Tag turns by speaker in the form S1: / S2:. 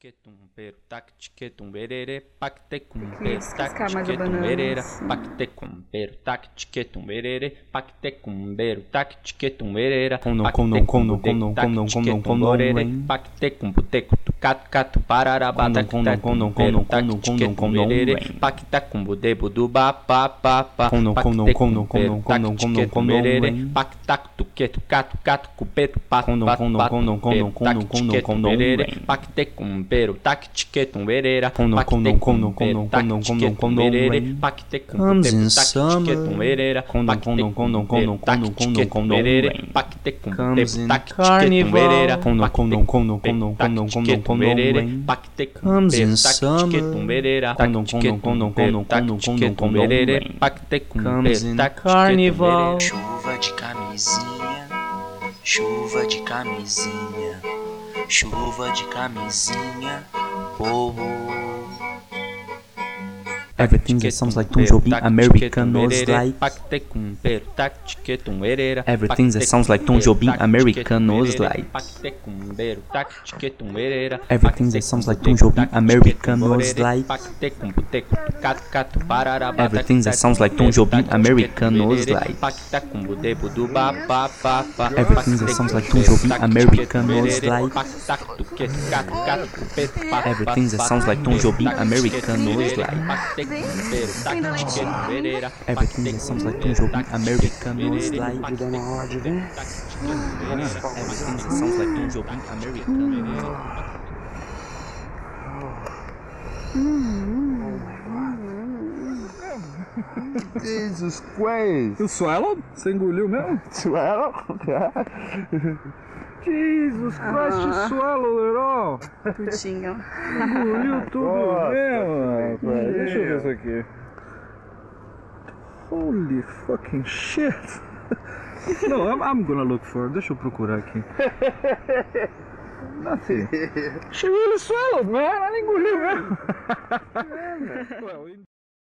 S1: tchiquetum, pero tac tchiquetum, berere, pactecum,
S2: que
S1: pero tac
S2: descascar mais a
S1: tchiquetum,
S2: banana,
S1: berere,
S2: assim.
S1: pactecum, pero tac tchiquetum, berere, pactecum, pero tac tchiquetum, berere, pactecum, buteco, tucato, cato, pararaba, tactecum, pero tac tchiquetum, berere, pactacum, budebo, do ba, pa, pactecum, pero tac tchiquetum, berere, pactac, tuqueto, cato, cato, cupeto, pato, tac tchiquetum, berere, pactecum, pero tac tchiquetum, berere, pactecum, pero tac tchiquetum, berere, pactecum,
S3: Comes in
S1: tac tchiquetum, berere, pactecum, pero tac tchiquetum, berere, pactecum,
S3: Comes in
S1: tac tchiquetum, berere,
S3: carnival.
S1: pactecum, tchiquetum, berere, pactecum,
S3: Comes in
S1: pero tac tchiquetum, berere, tac tchiquetum, pero tac tchiquetum, berere, pactecum,
S3: Comes
S1: pero
S3: in
S1: tac tchiquetum,
S3: carnival.
S1: berere.
S4: Chuva de camisinha, chuva de camisinha, chuva de camisinha, oh,
S3: Everything that sounds like Tom Jobim Americanos like. Everything that sounds like Tom Jobim Americanos like. Everything that sounds like Tom Jobim Americanos like. Everything that sounds like Tom Jobim Americanos like. Everything that sounds like Tom Jobim Americanos like. Everything that sounds like Tom Jobim Americanos like. Everything that sounds like Tom Jobim Americanos like.
S2: Dá uma aula de vem.
S3: Everything that sounds like Tom Jobim Americanos like.
S5: Jesus Christ!
S6: O Swallow? Você engoliu mesmo?
S5: Swallow?
S6: Jesus Christ, Swallow, Leroy!
S2: Putinho.
S6: Engoliu tudo
S5: Nossa,
S6: mesmo, rapaz. Deixa eu ver
S5: meu.
S6: isso aqui. Holy fucking shit! No, I'm gonna look for it. Deixa eu procurar aqui. Nothing. She really swallowed, man. Ela engoliu mesmo. Well,